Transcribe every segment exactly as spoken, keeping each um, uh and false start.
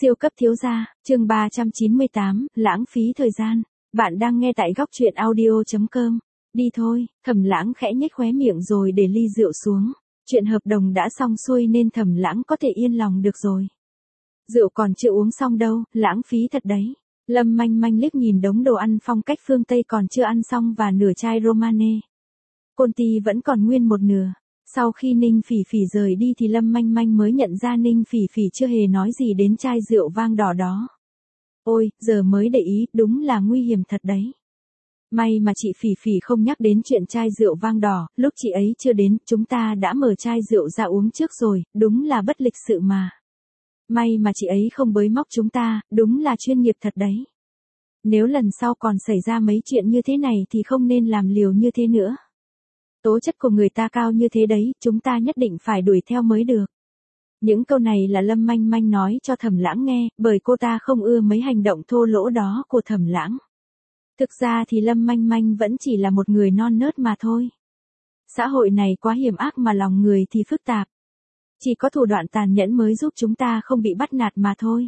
Siêu cấp thiếu gia, chương ba trăm chín mươi tám, lãng phí thời gian. Bạn đang nghe tại góc truyện audio chấm com. Đi thôi, Thẩm Lãng khẽ nhếch khóe miệng rồi để ly rượu xuống. Chuyện hợp đồng đã xong xuôi nên Thẩm Lãng có thể yên lòng được rồi. Rượu còn chưa uống xong đâu, lãng phí thật đấy. Lâm Manh Manh liếc nhìn đống đồ ăn phong cách phương Tây còn chưa ăn xong và nửa chai Romane. Conti vẫn còn nguyên một nửa. Sau khi Ninh Phỉ Phỉ rời đi thì Lâm Manh Manh mới nhận ra Ninh Phỉ Phỉ chưa hề nói gì đến chai rượu vang đỏ đó. Ôi, giờ mới để ý, đúng là nguy hiểm thật đấy. May mà chị Phỉ Phỉ không nhắc đến chuyện chai rượu vang đỏ, lúc chị ấy chưa đến, chúng ta đã mở chai rượu ra uống trước rồi, đúng là bất lịch sự mà. May mà chị ấy không bới móc chúng ta, đúng là chuyên nghiệp thật đấy. Nếu lần sau còn xảy ra mấy chuyện như thế này thì không nên làm liều như thế nữa. Tố chất của người ta cao như thế đấy, chúng ta nhất định phải đuổi theo mới được. Những câu này là Lâm Manh Manh nói cho Thẩm Lãng nghe, bởi cô ta không ưa mấy hành động thô lỗ đó của Thẩm Lãng. Thực ra thì Lâm Manh Manh vẫn chỉ là một người non nớt mà thôi. Xã hội này quá hiểm ác mà lòng người thì phức tạp. Chỉ có thủ đoạn tàn nhẫn mới giúp chúng ta không bị bắt nạt mà thôi.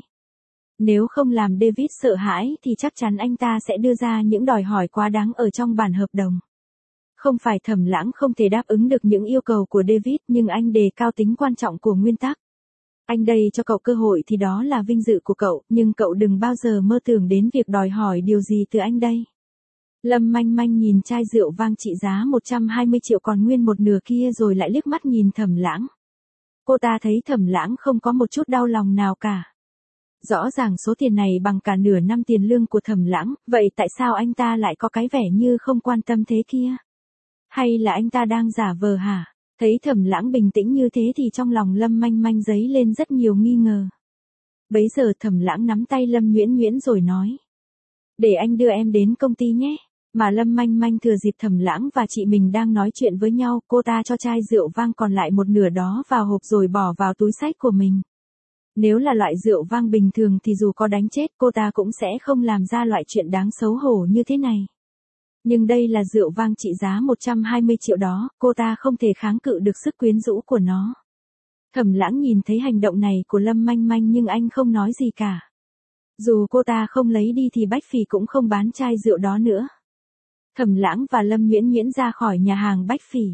Nếu không làm David sợ hãi thì chắc chắn anh ta sẽ đưa ra những đòi hỏi quá đáng ở trong bản hợp đồng. Không phải Thẩm Lãng không thể đáp ứng được những yêu cầu của David, nhưng anh đề cao tính quan trọng của nguyên tắc. Anh đây cho cậu cơ hội thì đó là vinh dự của cậu, nhưng cậu đừng bao giờ mơ tưởng đến việc đòi hỏi điều gì từ anh đây. Lâm Manh Manh nhìn chai rượu vang trị giá một trăm hai mươi triệu còn nguyên một nửa kia rồi lại liếc mắt nhìn Thẩm Lãng. Cô ta thấy Thẩm Lãng không có một chút đau lòng nào cả. Rõ ràng số tiền này bằng cả nửa năm tiền lương của Thẩm Lãng, vậy tại sao anh ta lại có cái vẻ như không quan tâm thế kia? Hay là anh ta đang giả vờ hả? Thấy Thẩm Lãng bình tĩnh như thế thì trong lòng Lâm Manh Manh dấy lên rất nhiều nghi ngờ. Bấy giờ Thẩm Lãng nắm tay Lâm Nhuyễn Nhuyễn rồi nói. Để anh đưa em đến công ty nhé. Mà Lâm Manh Manh thừa dịp Thẩm Lãng và chị mình đang nói chuyện với nhau, cô ta cho chai rượu vang còn lại một nửa đó vào hộp rồi bỏ vào túi xách của mình. Nếu là loại rượu vang bình thường thì dù có đánh chết cô ta cũng sẽ không làm ra loại chuyện đáng xấu hổ như thế này. Nhưng đây là rượu vang trị giá một trăm hai mươi triệu đó, cô ta không thể kháng cự được sức quyến rũ của nó. Thẩm Lãng nhìn thấy hành động này của Lâm Manh Manh nhưng anh không nói gì cả. Dù cô ta không lấy đi thì Bách Phỉ cũng không bán chai rượu đó nữa. Thẩm Lãng và Lâm Nhuyễn Nhuyễn ra khỏi nhà hàng Bách Phỉ.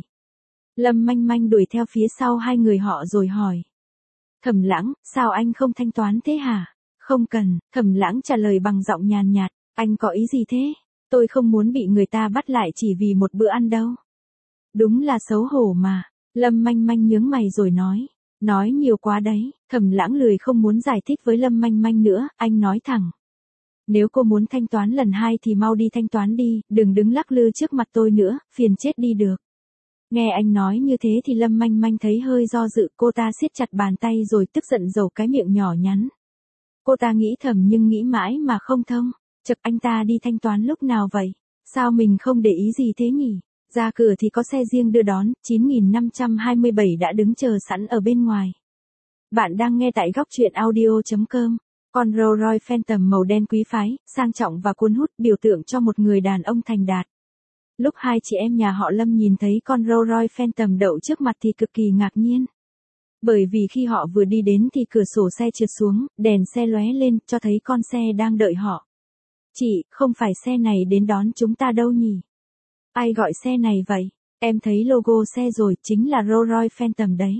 Lâm Manh Manh đuổi theo phía sau hai người họ rồi hỏi. Thẩm Lãng, sao anh không thanh toán thế hả? Không cần, Thẩm Lãng trả lời bằng giọng nhàn nhạt, anh có ý gì thế? Tôi không muốn bị người ta bắt lại chỉ vì một bữa ăn đâu. Đúng là xấu hổ mà. Lâm Manh Manh nhướng mày rồi nói. Nói nhiều quá đấy. Thẩm Lãng lười không muốn giải thích với Lâm Manh Manh nữa, anh nói thẳng. Nếu cô muốn thanh toán lần hai thì mau đi thanh toán đi, đừng đứng lắc lư trước mặt tôi nữa, phiền chết đi được. Nghe anh nói như thế thì Lâm Manh Manh thấy hơi do dự, cô ta siết chặt bàn tay rồi tức giận dầu cái miệng nhỏ nhắn. Cô ta nghĩ thầm nhưng nghĩ mãi mà không thông. Chật, anh ta đi thanh toán lúc nào vậy? Sao mình không để ý gì thế nhỉ? Ra cửa thì có xe riêng đưa đón, chín nghìn năm trăm hai mươi bảy đã đứng chờ sẵn ở bên ngoài. Bạn đang nghe tại góc truyện audio chấm com. Con Rolls Royce Phantom màu đen quý phái, sang trọng và cuốn hút, biểu tượng cho một người đàn ông thành đạt. Lúc hai chị em nhà họ Lâm nhìn thấy con Rolls Royce Phantom đậu trước mặt thì cực kỳ ngạc nhiên. Bởi vì khi họ vừa đi đến thì cửa sổ xe trượt xuống, đèn xe lóe lên, cho thấy con xe đang đợi họ. Chị, không phải xe này đến đón chúng ta đâu nhỉ? Ai gọi xe này vậy? Em thấy logo xe rồi, chính là Rolls Royce Phantom đấy.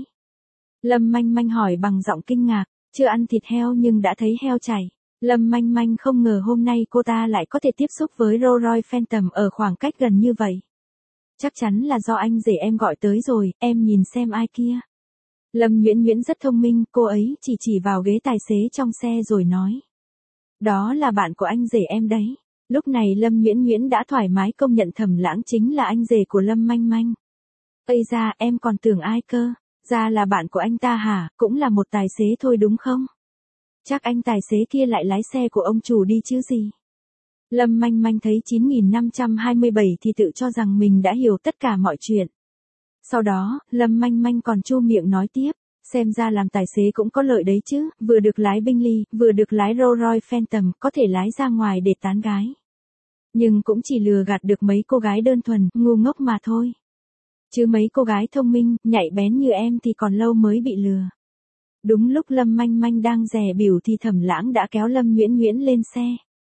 Lâm Manh Manh hỏi bằng giọng kinh ngạc, chưa ăn thịt heo nhưng đã thấy heo chảy. Lâm Manh Manh không ngờ hôm nay cô ta lại có thể tiếp xúc với Rolls Royce Phantom ở khoảng cách gần như vậy. Chắc chắn là do anh rể em gọi tới rồi, em nhìn xem ai kia. Lâm Nhuyễn Nhuyễn rất thông minh, cô ấy chỉ chỉ vào ghế tài xế trong xe rồi nói. Đó là bạn của anh rể em đấy. Lúc này Lâm Nhuyễn Nhuyễn đã thoải mái công nhận Thẩm Lãng chính là anh rể của Lâm Manh Manh. Ây da, em còn tưởng ai cơ? Ra là bạn của anh ta hả? Cũng là một tài xế thôi đúng không? Chắc anh tài xế kia lại lái xe của ông chủ đi chứ gì? Lâm Manh Manh thấy chín nghìn năm trăm hai mươi bảy thì tự cho rằng mình đã hiểu tất cả mọi chuyện. Sau đó, Lâm Manh Manh còn chu miệng nói tiếp. Xem ra làm tài xế cũng có lợi đấy chứ, vừa được lái Bentley, vừa được lái Rolls Royce Phantom, có thể lái ra ngoài để tán gái. Nhưng cũng chỉ lừa gạt được mấy cô gái đơn thuần, ngu ngốc mà thôi. Chứ mấy cô gái thông minh, nhạy bén như em thì còn lâu mới bị lừa. Đúng lúc Lâm Manh Manh đang dè bỉu thì Thẩm Lãng đã kéo Lâm Nguyễn Nguyễn lên xe.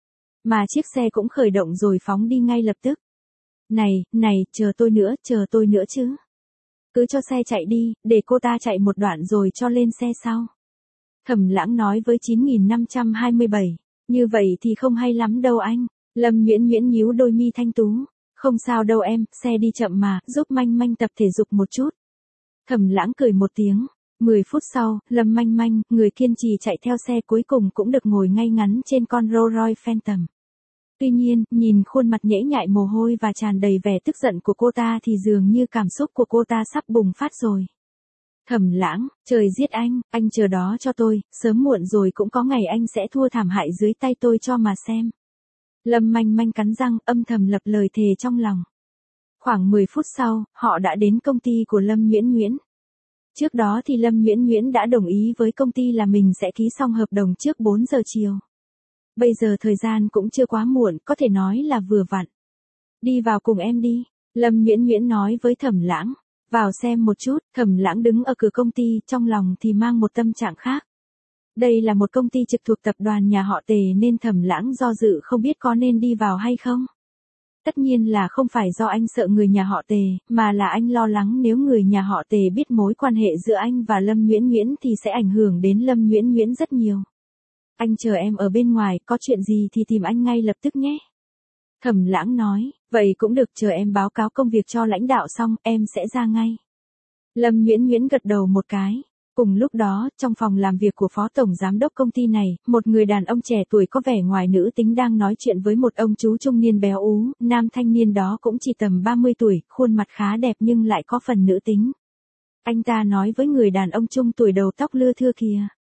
Mà chiếc xe cũng khởi động rồi phóng đi ngay lập tức. Này, này, chờ tôi nữa, chờ tôi nữa chứ. Cứ cho xe chạy đi, để cô ta chạy một đoạn rồi cho lên xe sau. Thẩm Lãng nói với chín nghìn năm trăm hai mươi bảy. Như vậy thì không hay lắm đâu anh. Lâm Nguyễn Nguyễn nhíu đôi mi thanh tú. Không sao đâu em, xe đi chậm mà, giúp Manh Manh tập thể dục một chút. Thẩm Lãng cười một tiếng. Mười phút sau, Lâm Manh Manh, người kiên trì chạy theo xe cuối cùng cũng được ngồi ngay ngắn trên con Rolls Royce Phantom. Tuy nhiên, nhìn khuôn mặt nhễ nhại mồ hôi và tràn đầy vẻ tức giận của cô ta thì dường như cảm xúc của cô ta sắp bùng phát rồi. Thẩm Lãng, trời giết anh, anh chờ đó cho tôi, sớm muộn rồi cũng có ngày anh sẽ thua thảm hại dưới tay tôi cho mà xem. Lâm Manh Manh cắn răng, âm thầm lập lời thề trong lòng. Khoảng mười phút sau, họ đã đến công ty của Lâm Nguyễn Nguyễn. Trước đó thì Lâm Nguyễn Nguyễn đã đồng ý với công ty là mình sẽ ký xong hợp đồng trước bốn giờ chiều. Bây giờ thời gian cũng chưa quá muộn, có thể nói là vừa vặn. Đi vào cùng em đi, Lâm Nguyễn Nguyễn nói với Thẩm Lãng. Vào xem một chút, Thẩm Lãng đứng ở cửa công ty, trong lòng thì mang một tâm trạng khác. Đây là một công ty trực thuộc tập đoàn nhà họ Tề nên Thẩm Lãng do dự không biết có nên đi vào hay không. Tất nhiên là không phải do anh sợ người nhà họ Tề, mà là anh lo lắng nếu người nhà họ Tề biết mối quan hệ giữa anh và Lâm Nguyễn Nguyễn thì sẽ ảnh hưởng đến Lâm Nguyễn Nguyễn rất nhiều. Anh chờ em ở bên ngoài, có chuyện gì thì tìm anh ngay lập tức nhé. Thẩm Lãng nói, vậy cũng được, chờ em báo cáo công việc cho lãnh đạo xong, em sẽ ra ngay. Lâm Nguyễn Nguyễn gật đầu một cái. Cùng lúc đó, trong phòng làm việc của phó tổng giám đốc công ty này, một người đàn ông trẻ tuổi có vẻ ngoài nữ tính đang nói chuyện với một ông chú trung niên béo ú, nam thanh niên đó cũng chỉ tầm ba mươi tuổi, khuôn mặt khá đẹp nhưng lại có phần nữ tính. Anh ta nói với người đàn ông trung tuổi đầu tóc lưa thưa kia.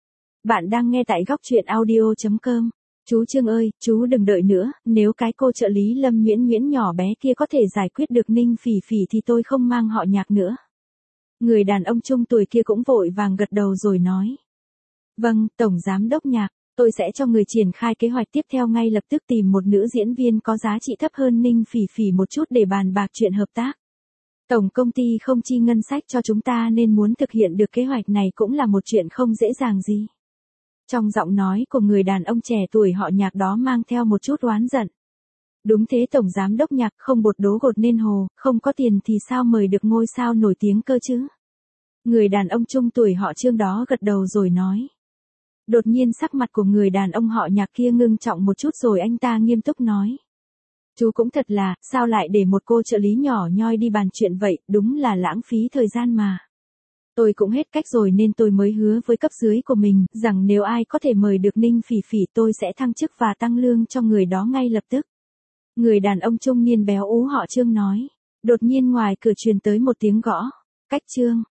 Bạn đang nghe tại góc truyện audio chấm com. Chú Trương ơi, chú đừng đợi nữa, nếu cái cô trợ lý Lâm Nguyễn Nguyễn nhỏ bé kia có thể giải quyết được Ninh Phỉ Phỉ thì tôi không mang họ Nhạc nữa. Người đàn ông trung tuổi kia cũng vội vàng gật đầu rồi nói. Vâng, Tổng Giám đốc Nhạc, tôi sẽ cho người triển khai kế hoạch tiếp theo ngay lập tức tìm một nữ diễn viên có giá trị thấp hơn Ninh Phỉ Phỉ một chút để bàn bạc chuyện hợp tác. Tổng công ty không chi ngân sách cho chúng ta nên muốn thực hiện được kế hoạch này cũng là một chuyện không dễ dàng gì. Trong giọng nói của người đàn ông trẻ tuổi họ Nhạc đó mang theo một chút oán giận. Đúng thế Tổng Giám đốc Nhạc, không bột đố gột nên hồ, không có tiền thì sao mời được ngôi sao nổi tiếng cơ chứ? Người đàn ông trung tuổi họ Trương đó gật đầu rồi nói. Đột nhiên sắc mặt của người đàn ông họ Nhạc kia ngưng trọng một chút rồi anh ta nghiêm túc nói. Chú cũng thật là, sao lại để một cô trợ lý nhỏ nhoi đi bàn chuyện vậy, đúng là lãng phí thời gian mà. Tôi cũng hết cách rồi nên tôi mới hứa với cấp dưới của mình, rằng nếu ai có thể mời được Ninh Phỉ Phỉ tôi sẽ thăng chức và tăng lương cho người đó ngay lập tức. Người đàn ông trung niên béo ú họ Trương nói. Đột nhiên ngoài cửa truyền tới một tiếng gõ. Cách Trương.